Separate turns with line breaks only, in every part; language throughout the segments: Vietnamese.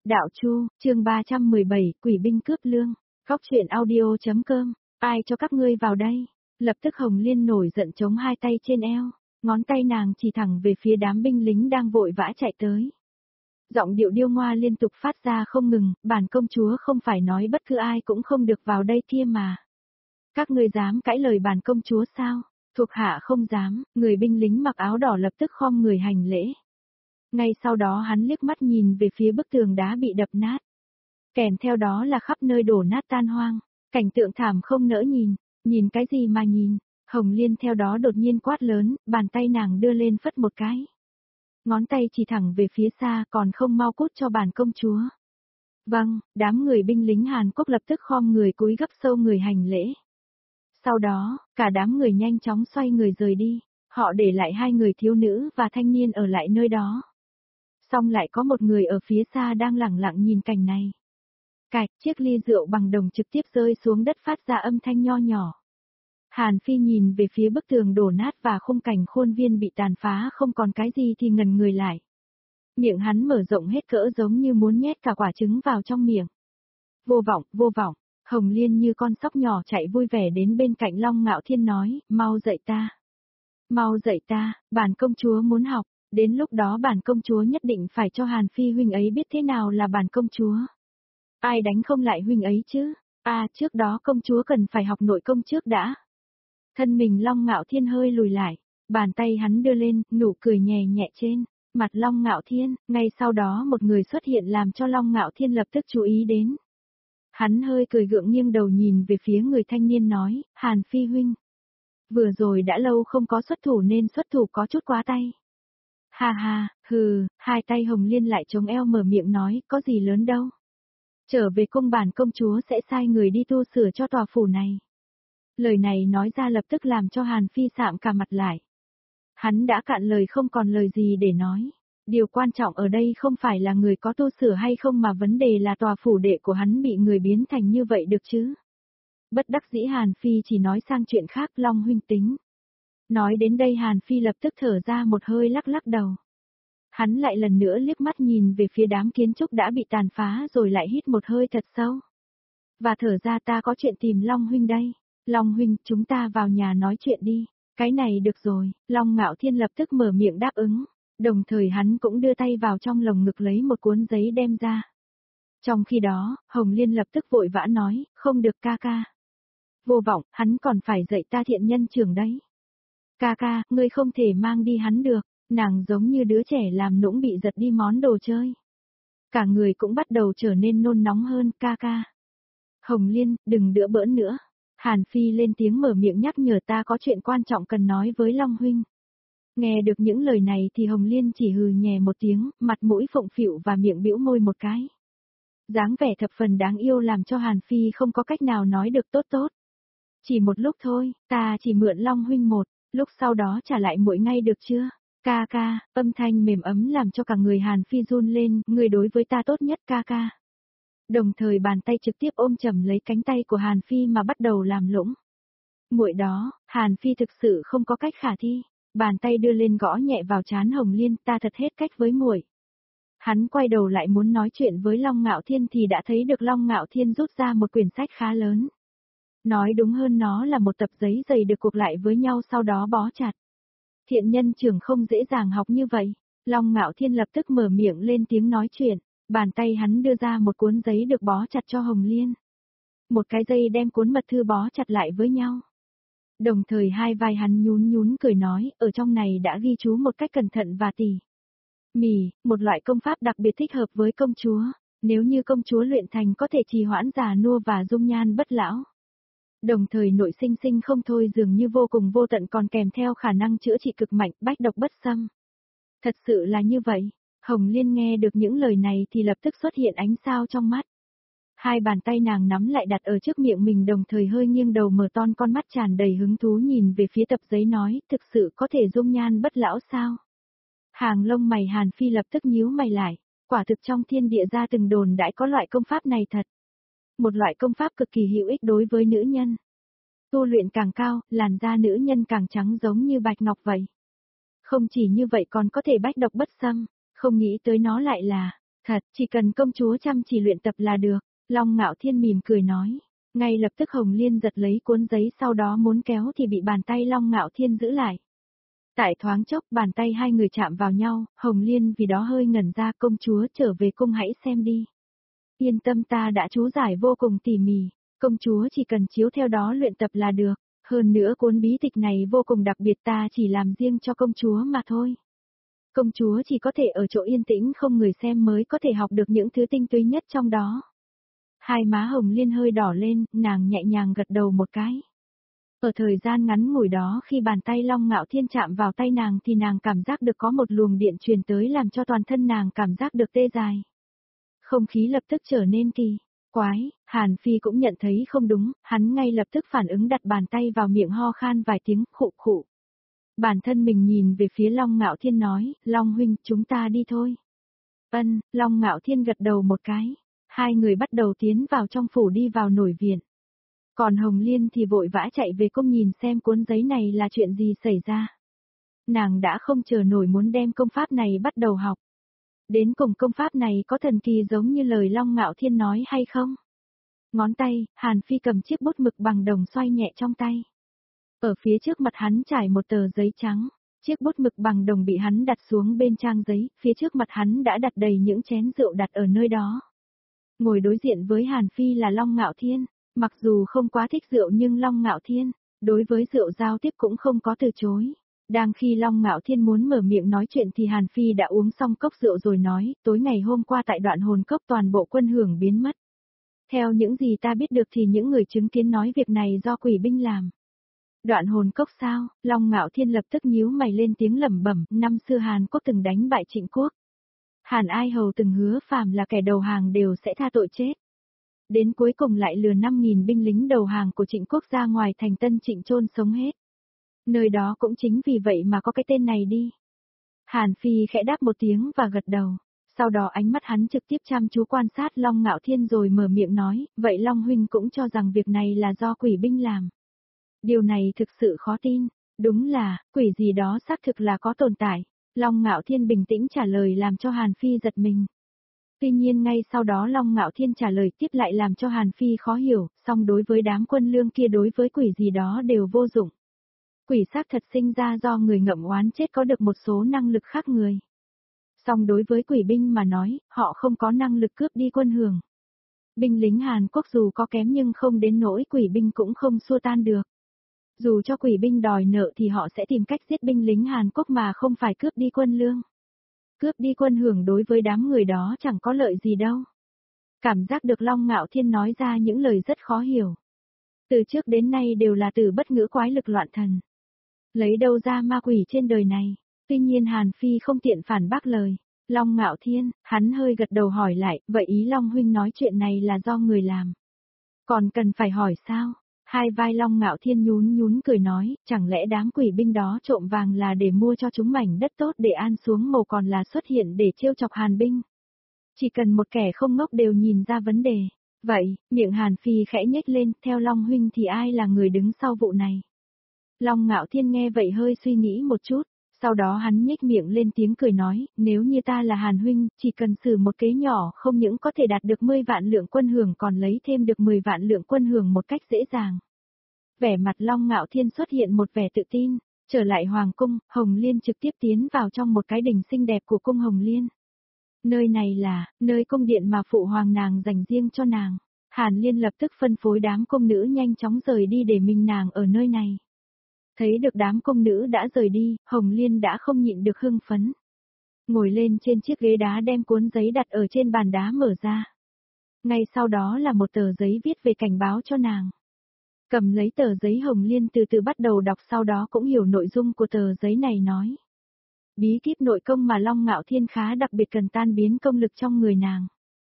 Đạo Chu, chương 317, Quỷ binh cướp lương. Góc truyện audio.com. Ai cho các ngươi vào đây? Lập tức Hồng Liên nổi giận chống hai tay trên eo, ngón tay nàng chỉ thẳng về phía đám binh lính đang vội vã chạy tới. Giọng điệu điêu ngoa liên tục phát ra không ngừng, bản công chúa không phải nói bất cứ ai cũng không được vào đây kia mà. Các ngươi dám cãi lời bản công chúa sao? Thuộc hạ không dám, người binh lính mặc áo đỏ lập tức khom người hành lễ. Ngay sau đó hắn liếc mắt nhìn về phía bức tường đá bị đập nát. Kèm theo đó là khắp nơi đổ nát tan hoang, cảnh tượng thảm không nỡ nhìn cái gì mà nhìn. Hồng Liên theo đó đột nhiên quát lớn, bàn tay nàng đưa lên phất một cái. Ngón tay chỉ thẳng về phía xa, còn không mau cút cho bản công chúa. Vâng, đám người binh lính Hàn Quốc lập tức khom người cúi gấp sâu người hành lễ. Sau đó, cả đám người nhanh chóng xoay người rời đi, họ để lại hai người thiếu nữ và thanh niên ở lại nơi đó. Xong lại có một người ở phía xa đang lẳng lặng nhìn cảnh này. Cạch, chiếc ly rượu bằng đồng trực tiếp rơi xuống đất phát ra âm thanh nho nhỏ. Hàn Phi nhìn về phía bức tường đổ nát và khung cảnh khuôn viên bị tàn phá không còn cái gì thì ngần người lại. Miệng hắn mở rộng hết cỡ giống như muốn nhét cả quả trứng vào trong miệng. Vô vọng, Hồng Liên như con sóc nhỏ chạy vui vẻ đến bên cạnh Long Ngạo Thiên nói, mau dậy ta, bản công chúa muốn học, đến lúc đó bản công chúa nhất định phải cho Hàn Phi huynh ấy biết thế nào là bản công chúa. Ai đánh không lại huynh ấy chứ, trước đó công chúa cần phải học nội công trước đã. Thân mình Long Ngạo Thiên hơi lùi lại, bàn tay hắn đưa lên, nụ cười nhẹ nhẹ trên mặt Long Ngạo Thiên, ngay sau đó một người xuất hiện làm cho Long Ngạo Thiên lập tức chú ý đến. Hắn hơi cười gượng nghiêng đầu nhìn về phía người thanh niên nói, Hàn Phi huynh. Vừa rồi đã lâu không có xuất thủ nên xuất thủ có chút quá tay. Hai tay Hồng Liên lại chống eo mở miệng nói, có gì lớn đâu. Trở về cung bản công chúa sẽ sai người đi tu sửa cho tòa phủ này. Lời này nói ra lập tức làm cho Hàn Phi sạm cả mặt lại. Hắn đã cạn lời không còn lời gì để nói. Điều quan trọng ở đây không phải là người có tu sửa hay không mà vấn đề là tòa phủ đệ của hắn bị người biến thành như vậy được chứ. Bất đắc dĩ Hàn Phi chỉ nói sang chuyện khác, Long huynh tính. Nói đến đây Hàn Phi lập tức thở ra một hơi lắc đầu. Hắn lại lần nữa liếc mắt nhìn về phía đám kiến trúc đã bị tàn phá rồi lại hít một hơi thật sâu. Và thở ra, ta có chuyện tìm Long huynh đây. Long huynh, chúng ta vào nhà nói chuyện đi. Cái này được rồi, Long Ngạo Thiên lập tức mở miệng đáp ứng. Đồng thời hắn cũng đưa tay vào trong lồng ngực lấy một cuốn giấy đem ra. Trong khi đó, Hồng Liên lập tức vội vã nói, không được ca. Vô vọng, hắn còn phải dạy ta thiện nhân trưởng đấy. Ca, ngươi không thể mang đi hắn được. Nàng giống như đứa trẻ làm nũng bị giật đi món đồ chơi. Cả người cũng bắt đầu trở nên nôn nóng hơn, ca. Hồng Liên, đừng đữa bỡn nữa. Hàn Phi lên tiếng mở miệng nhắc nhở, ta có chuyện quan trọng cần nói với Long huynh. Nghe được những lời này thì Hồng Liên chỉ hừ nhẹ một tiếng, mặt mũi phụng phịu và miệng bĩu môi một cái. Dáng vẻ thập phần đáng yêu làm cho Hàn Phi không có cách nào nói được tốt. Chỉ một lúc thôi, ta chỉ mượn Long huynh một, lúc sau đó trả lại muội ngay được chưa? Ca, âm thanh mềm ấm làm cho cả người Hàn Phi run lên, người đối với ta tốt nhất ca. Đồng thời bàn tay trực tiếp ôm chầm lấy cánh tay của Hàn Phi mà bắt đầu làm lũng. Muội đó, Hàn Phi thực sự không có cách khả thi, bàn tay đưa lên gõ nhẹ vào trán Hồng Liên, ta thật hết cách với muội. Hắn quay đầu lại muốn nói chuyện với Long Ngạo Thiên thì đã thấy được Long Ngạo Thiên rút ra một quyển sách khá lớn. Nói đúng hơn nó là một tập giấy dày được cuộn lại với nhau sau đó bó chặt. Thiện nhân trưởng không dễ dàng học như vậy. Long Ngạo Thiên lập tức mở miệng lên tiếng nói chuyện, bàn tay hắn đưa ra một cuốn giấy được bó chặt cho Hồng Liên. Một cái dây đem cuốn mật thư bó chặt lại với nhau. Đồng thời hai vai hắn nhún cười nói, ở trong này đã ghi chú một cách cẩn thận và tỉ mỉ, một loại công pháp đặc biệt thích hợp với công chúa, nếu như công chúa luyện thành có thể trì hoãn già nua và dung nhan bất lão. Đồng thời nội sinh không thôi dường như vô cùng vô tận còn kèm theo khả năng chữa trị cực mạnh, bách độc bất xâm. Thật sự là như vậy. Hồng Liên nghe được những lời này thì lập tức xuất hiện ánh sao trong mắt. Hai bàn tay nàng nắm lại đặt ở trước miệng mình, đồng thời hơi nghiêng đầu mở to con mắt tràn đầy hứng thú nhìn về phía tập giấy nói, thực sự có thể dung nhan bất lão sao? Hàng lông mày Hàn Phi lập tức nhíu mày lại, quả thực trong thiên địa ra từng đồn đãi có loại công pháp này thật. Một loại công pháp cực kỳ hữu ích đối với nữ nhân. Tu luyện càng cao, làn da nữ nhân càng trắng giống như bạch ngọc vậy. Không chỉ như vậy còn có thể bách độc bất xâm, không nghĩ tới nó lại là Thật, chỉ cần công chúa chăm chỉ luyện tập là được. Long Ngạo Thiên mỉm cười nói. Ngay lập tức Hồng Liên giật lấy cuốn giấy sau đó muốn kéo thì bị bàn tay Long Ngạo Thiên giữ lại. Tại thoáng chốc bàn tay hai người chạm vào nhau, Hồng Liên vì đó hơi ngẩn ra, công chúa trở về cung hãy xem đi. Yên tâm, ta đã chú giải vô cùng tỉ mỉ, công chúa chỉ cần chiếu theo đó luyện tập là được. Hơn nữa cuốn bí tịch này vô cùng đặc biệt, ta chỉ làm riêng cho công chúa mà thôi. Công chúa chỉ có thể ở chỗ yên tĩnh không người xem mới có thể học được những thứ tinh túy nhất trong đó. Hai má Hồng Liên hơi đỏ lên, nàng nhẹ nhàng gật đầu một cái. Ở thời gian ngắn ngủi đó khi bàn tay Long Ngạo Thiên chạm vào tay nàng thì nàng cảm giác được có một luồng điện truyền tới làm cho toàn thân nàng cảm giác được tê dại. Không khí lập tức trở nên kỳ quái, Hàn Phi cũng nhận thấy không đúng, hắn ngay lập tức phản ứng đặt bàn tay vào miệng ho khan vài tiếng, khụ khụ. Bản thân mình nhìn về phía Long Ngạo Thiên nói, Long huynh, chúng ta đi thôi. Ân, Long Ngạo Thiên gật đầu một cái. Hai người bắt đầu tiến vào trong phủ đi vào nổi viện. Còn Hồng Liên thì vội vã chạy về cung nhìn xem cuốn giấy này là chuyện gì xảy ra. Nàng đã không chờ nổi muốn đem công pháp này bắt đầu học. Đến cùng công pháp này có thần kỳ giống như lời Long Ngạo Thiên nói hay không? Ngón tay, Hàn Phi cầm chiếc bút mực bằng đồng xoay nhẹ trong tay. Ở phía trước mặt hắn trải một tờ giấy trắng. Chiếc bút mực bằng đồng bị hắn đặt xuống bên trang giấy, phía trước mặt hắn đã đặt đầy những chén rượu đặt ở nơi đó. Ngồi đối diện với Hàn Phi là Long Ngạo Thiên, mặc dù không quá thích rượu nhưng Long Ngạo Thiên, đối với rượu giao tiếp cũng không có từ chối. Đang khi Long Ngạo Thiên muốn mở miệng nói chuyện thì Hàn Phi đã uống xong cốc rượu rồi nói, tối ngày hôm qua tại Đoạn Hồn Cốc toàn bộ quân hưởng biến mất. Theo những gì ta biết được thì những người chứng kiến nói việc này do quỷ binh làm. Đoạn Hồn Cốc sao? Long Ngạo Thiên lập tức nhíu mày lên tiếng lẩm bẩm, năm xưa Hàn Quốc từng đánh bại Trịnh Quốc. Hàn Ai Hầu từng hứa phàm là kẻ đầu hàng đều sẽ tha tội chết. Đến cuối cùng lại lừa 5.000 binh lính đầu hàng của Trịnh Quốc ra ngoài thành Tân Trịnh chôn sống hết. Nơi đó cũng chính vì vậy mà có cái tên này đi. Hàn Phi khẽ đáp một tiếng và gật đầu. Sau đó ánh mắt hắn trực tiếp chăm chú quan sát Long Ngạo Thiên rồi mở miệng nói, vậy Long huynh cũng cho rằng việc này là do quỷ binh làm. Điều này thực sự khó tin, đúng là, quỷ gì đó xác thực là có tồn tại. Long Ngạo Thiên bình tĩnh trả lời làm cho Hàn Phi giật mình. Tuy nhiên ngay sau đó Long Ngạo Thiên trả lời tiếp lại làm cho Hàn Phi khó hiểu, song đối với đám quân lương kia đối với quỷ gì đó đều vô dụng. Quỷ xác thật sinh ra do người ngậm oán chết có được một số năng lực khác người. Song đối với quỷ binh mà nói, họ không có năng lực cướp đi quân hưởng. Binh lính Hàn Quốc dù có kém nhưng không đến nỗi quỷ binh cũng không xua tan được. Dù cho quỷ binh đòi nợ thì họ sẽ tìm cách giết binh lính Hàn Quốc mà không phải cướp đi quân lương. Cướp đi quân hưởng đối với đám người đó chẳng có lợi gì đâu. Cảm giác được Long Ngạo Thiên nói ra những lời rất khó hiểu. Từ trước đến nay đều là từ bất ngữ quái lực loạn thần. Lấy đâu ra ma quỷ trên đời này. Tuy nhiên Hàn Phi không tiện phản bác lời. Long Ngạo Thiên, hắn hơi gật đầu hỏi lại, vậy ý Long huynh nói chuyện này là do người làm. Còn cần phải hỏi sao? Hai vai Long Ngạo Thiên nhún nhún cười nói, chẳng lẽ đám quỷ binh đó trộm vàng là để mua cho chúng mảnh đất tốt để an xuống mồ còn là xuất hiện để trêu chọc Hàn binh. Chỉ cần một kẻ không ngốc đều nhìn ra vấn đề. Vậy, miệng Hàn Phi khẽ nhếch lên, theo Long huynh thì ai là người đứng sau vụ này? Long Ngạo Thiên nghe vậy hơi suy nghĩ một chút, sau đó hắn nhếch miệng lên tiếng cười nói, nếu như ta là Hàn huynh, chỉ cần xử một kế nhỏ không những có thể đạt được 10 vạn lượng quân hưởng còn lấy thêm được 10 vạn lượng quân hưởng một cách dễ dàng. Vẻ mặt Long Ngạo Thiên xuất hiện một vẻ tự tin, trở lại Hoàng cung, Hồng Liên trực tiếp tiến vào trong một cái đình xinh đẹp của cung Hồng Liên. Nơi này là, nơi cung điện mà phụ hoàng nàng dành riêng cho nàng. Hàn Liên lập tức phân phối đám cung nữ nhanh chóng rời đi để mình nàng ở nơi này. Thấy được đám cung nữ đã rời đi, Hồng Liên đã không nhịn được hưng phấn. Ngồi lên trên chiếc ghế đá đem cuốn giấy đặt ở trên bàn đá mở ra. Ngay sau đó là một tờ giấy viết về cảnh báo cho nàng. Cầm lấy tờ giấy Hồng Liên từ từ bắt đầu đọc sau đó cũng hiểu nội dung của tờ giấy này nói. Bí kíp nội công mà Long Ngạo Thiên khá đặc biệt cần tan biến công lực trong người nàng.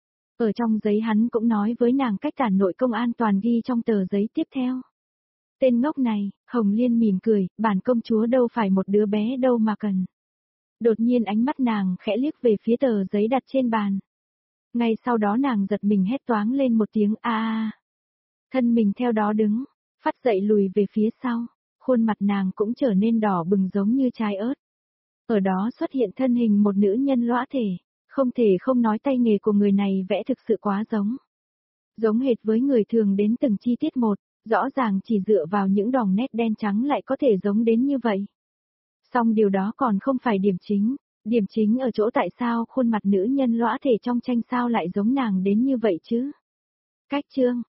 Ở trong giấy hắn cũng nói với nàng cách tản nội công an toàn ghi trong tờ giấy tiếp theo. Tên ngốc này, Hồng Liên mỉm cười, bản công chúa đâu phải một đứa bé đâu mà cần. Đột nhiên ánh mắt nàng khẽ liếc về phía tờ giấy đặt trên bàn. Ngay sau đó nàng giật mình hét toáng lên một tiếng a. Thân mình theo đó đứng, phát dậy lùi về phía sau, khuôn mặt nàng cũng trở nên đỏ bừng giống như trái ớt. Ở đó xuất hiện thân hình một nữ nhân lõa thể, Không thể không nói tay nghề của người này vẽ thực sự quá giống. Giống hệt với người thường đến từng chi tiết một, rõ ràng chỉ dựa vào những đòn nét đen trắng lại có thể giống đến như vậy. Song điều đó còn không phải điểm chính ở chỗ tại sao khuôn mặt nữ nhân lõa thể trong tranh sao lại giống nàng đến như vậy chứ. Cách chương